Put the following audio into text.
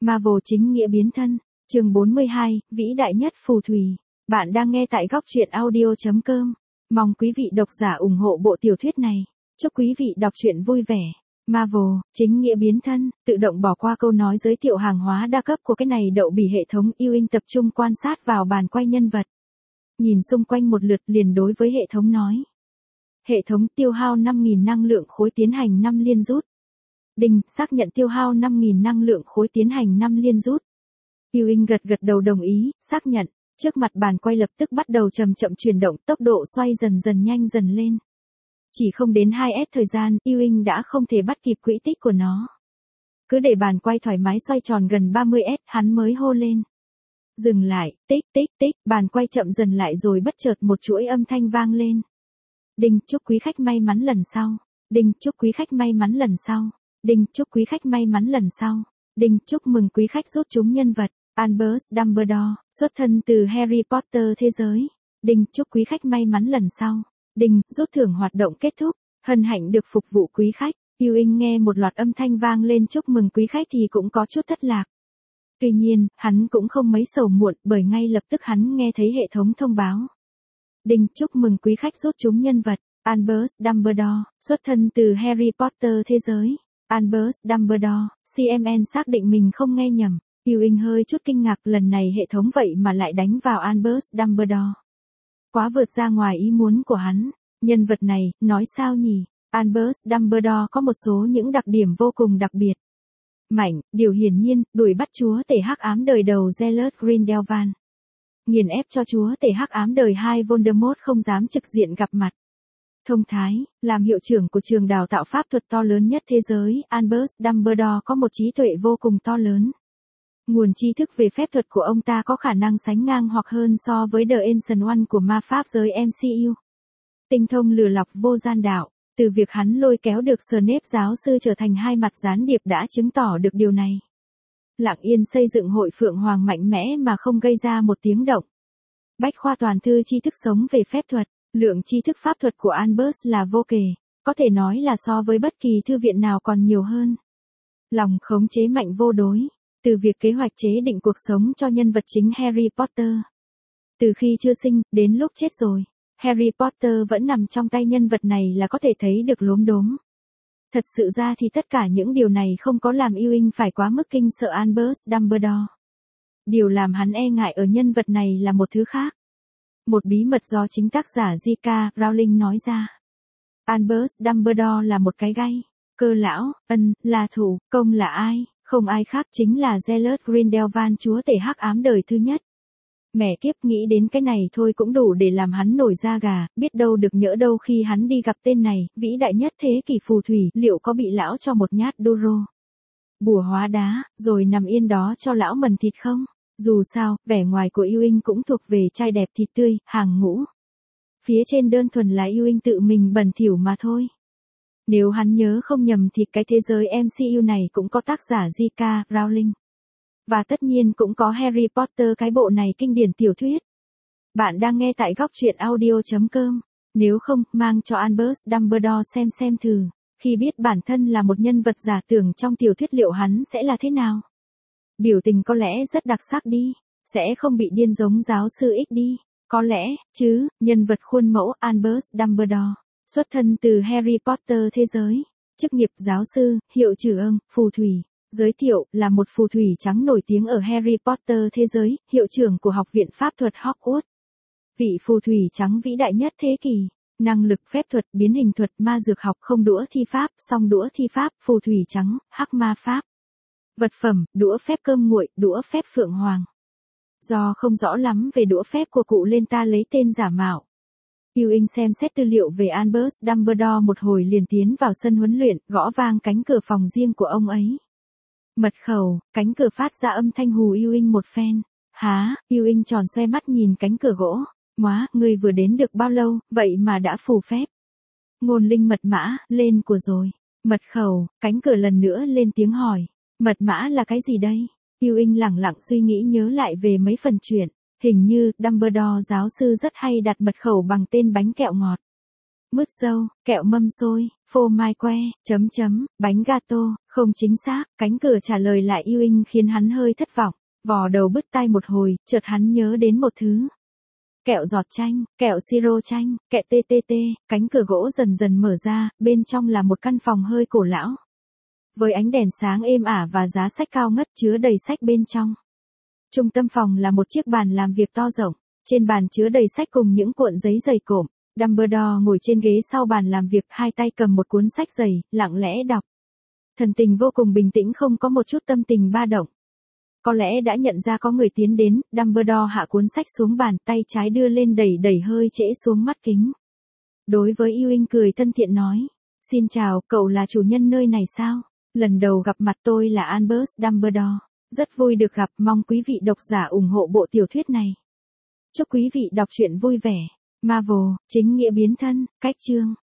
Marvel chính nghĩa biến thân, chương 42, vĩ đại nhất phù thủy. Bạn đang nghe tại góc truyện audio.com. Mong quý vị độc giả ủng hộ bộ tiểu thuyết này. Chúc quý vị đọc truyện vui vẻ. Marvel, chính nghĩa biến thân, tự động bỏ qua câu nói giới thiệu hàng hóa đa cấp của cái này đậu bỉ hệ thống yêu tập trung quan sát vào bàn quay nhân vật. Nhìn xung quanh một lượt liền đối với hệ thống nói. Hệ thống tiêu hao 5.000 năng lượng khối tiến hành 5 liên rút. Đinh, xác nhận tiêu hao 5.000 năng lượng khối tiến hành 5 liên rút. Ewing gật đầu đồng ý, xác nhận. Trước mặt bàn quay lập tức bắt đầu chậm chậm chuyển động, tốc độ xoay dần nhanh dần lên. Chỉ không đến 2S thời gian, Ewing đã không thể bắt kịp quỹ tích của nó. Cứ để bàn quay thoải mái xoay tròn gần 30S, hắn mới hô lên. Dừng lại, tích, bàn quay chậm dần lại rồi bất chợt một chuỗi âm thanh vang lên. Đinh, chúc quý khách may mắn lần sau. Đinh, chúc quý khách may mắn lần sau. Đinh, chúc quý khách may mắn lần sau. Đinh, chúc mừng quý khách rút trúng nhân vật. Albus Dumbledore, xuất thân từ Harry Potter thế giới. Đinh, chúc quý khách may mắn lần sau. Đinh, rút thưởng hoạt động kết thúc. Hân hạnh được phục vụ quý khách. Ewing nghe một loạt âm thanh vang lên chúc mừng quý khách thì cũng có chút thất lạc. Tuy nhiên, hắn cũng không mấy sầu muộn bởi ngay lập tức hắn nghe thấy hệ thống thông báo. Đinh, chúc mừng quý khách rút trúng nhân vật. Albus Dumbledore, xuất thân từ Harry Potter thế giới. Albus Dumbledore, CMN xác định mình không nghe nhầm. Ewing hơi chút kinh ngạc lần này hệ thống vậy mà lại đánh vào Albus Dumbledore. Quá vượt ra ngoài ý muốn của hắn. Nhân vật này, nói sao nhỉ? Albus Dumbledore có một số những đặc điểm vô cùng đặc biệt. Mạnh, điều hiển nhiên, đuổi bắt chúa tể hắc ám đời đầu Gellert Grindelwald. Nghiền ép cho chúa tể hắc ám đời 2 Voldemort không dám trực diện gặp mặt. Thông thái, làm hiệu trưởng của trường đào tạo pháp thuật to lớn nhất thế giới, Albus Dumbledore có một trí tuệ vô cùng to lớn. Nguồn tri thức về phép thuật của ông ta có khả năng sánh ngang hoặc hơn so với The Ancient One của ma pháp giới MCU. Tinh thông lừa lọc vô gian đạo, từ việc hắn lôi kéo được Snape giáo sư trở thành hai mặt gián điệp đã chứng tỏ được điều này. Lặng yên xây dựng hội Phượng Hoàng mạnh mẽ mà không gây ra một tiếng động. Bách khoa toàn thư tri thức sống về phép thuật, lượng tri thức pháp thuật của Albus là vô kể, có thể nói là so với bất kỳ thư viện nào còn nhiều hơn. Lòng khống chế mạnh vô đối. Từ việc kế hoạch chế định cuộc sống cho nhân vật chính Harry Potter. Từ khi chưa sinh, đến lúc chết rồi, Harry Potter vẫn nằm trong tay nhân vật này là có thể thấy được lốm đốm. Thật sự ra thì tất cả những điều này không có làm Ewing phải quá mức kinh sợ Albus Dumbledore. Điều làm hắn e ngại ở nhân vật này là một thứ khác. Một bí mật do chính tác giả J.K. Rowling nói ra. Albus Dumbledore là một cái gai. Cơ lão, là thủ, công là ai? Không ai khác chính là Gellert Grindelwald chúa tể hắc ám đời thứ nhất. Mẹ kiếp nghĩ đến cái này thôi cũng đủ để làm hắn nổi da gà, biết đâu được nhỡ đâu khi hắn đi gặp tên này, vĩ đại nhất thế kỷ phù thủy, liệu có bị lão cho một nhát đuro. Bùa hóa đá, rồi nằm yên đó cho lão mần thịt không? Dù sao, vẻ ngoài của Ewing cũng thuộc về trai đẹp thịt tươi, hàng ngũ. Phía trên đơn thuần là Ewing tự mình bẩn thỉu mà thôi. Nếu hắn nhớ không nhầm thì cái thế giới MCU này cũng có tác giả J.K. Rowling. Và tất nhiên cũng có Harry Potter cái bộ này kinh điển tiểu thuyết. Bạn đang nghe tại góc truyện audio.com. Nếu không, mang cho Albus Dumbledore xem thử. Khi biết bản thân là một nhân vật giả tưởng trong tiểu thuyết liệu hắn sẽ là thế nào? Biểu tình có lẽ rất đặc sắc đi. Sẽ không bị điên giống giáo sư X đi. Có lẽ, chứ, nhân vật khuôn mẫu Albus Dumbledore. Xuất thân từ Harry Potter thế giới. Chức nghiệp giáo sư, hiệu trưởng, phù thủy. Giới thiệu là một phù thủy trắng nổi tiếng ở Harry Potter thế giới, hiệu trưởng của học viện pháp thuật Hogwarts. Vị phù thủy trắng vĩ đại nhất thế kỷ. Năng lực phép thuật, biến hình thuật, ma dược học, không đũa thi pháp, song đũa thi pháp, phù thủy trắng, hắc ma pháp. Vật phẩm, đũa phép cơm nguội, đũa phép phượng hoàng. Do không rõ lắm về đũa phép của cụ nên ta lấy tên giả mạo. Ewing xem xét tư liệu về Albus Dumbledore một hồi liền tiến vào sân huấn luyện, gõ vang cánh cửa phòng riêng của ông ấy. Mật khẩu, cánh cửa phát ra âm thanh hù Ewing một phen. Hả? Ewing tròn xoe mắt nhìn cánh cửa gỗ. Móa, người vừa đến được bao lâu, vậy mà đã phù phép. Ngôn linh mật mã, lên của rồi. Mật khẩu, cánh cửa lần nữa lên tiếng hỏi. Mật mã là cái gì đây? Ewing lẳng lặng suy nghĩ nhớ lại về mấy phần chuyện. Hình như, Dumbledore giáo sư rất hay đặt mật khẩu bằng tên bánh kẹo ngọt. mứt dâu, kẹo mâm xôi, phô mai que, bánh gato, không chính xác, cánh cửa trả lời lại Ewing khiến hắn hơi thất vọng, vò đầu bứt tai một hồi, chợt hắn nhớ đến một thứ. Kẹo giọt chanh, kẹo siro chanh, kẹo TTT, cánh cửa gỗ dần dần mở ra, bên trong là một căn phòng hơi cổ lão. Với ánh đèn sáng êm ả và giá sách cao ngất chứa đầy sách bên trong. Trung tâm phòng là một chiếc bàn làm việc to rộng, trên bàn chứa đầy sách cùng những cuộn giấy dày cộm. Dumbledore ngồi trên ghế sau bàn làm việc, hai tay cầm một cuốn sách dày, lặng lẽ đọc. Thần tình vô cùng bình tĩnh, không có một chút tâm tình ba động. Có lẽ đã nhận ra có người tiến đến, Dumbledore hạ cuốn sách xuống bàn, tay trái đưa lên đẩy đẩy hơi trễ xuống mắt kính. Đối với Ewing cười thân thiện nói, xin chào, cậu là chủ nhân nơi này sao? Lần đầu gặp mặt, tôi là Albus Dumbledore. Rất vui được gặp, mong quý vị độc giả ủng hộ bộ tiểu thuyết này. Chúc quý vị đọc truyện vui vẻ. Marvel, chính nghĩa biến thân, cách chương.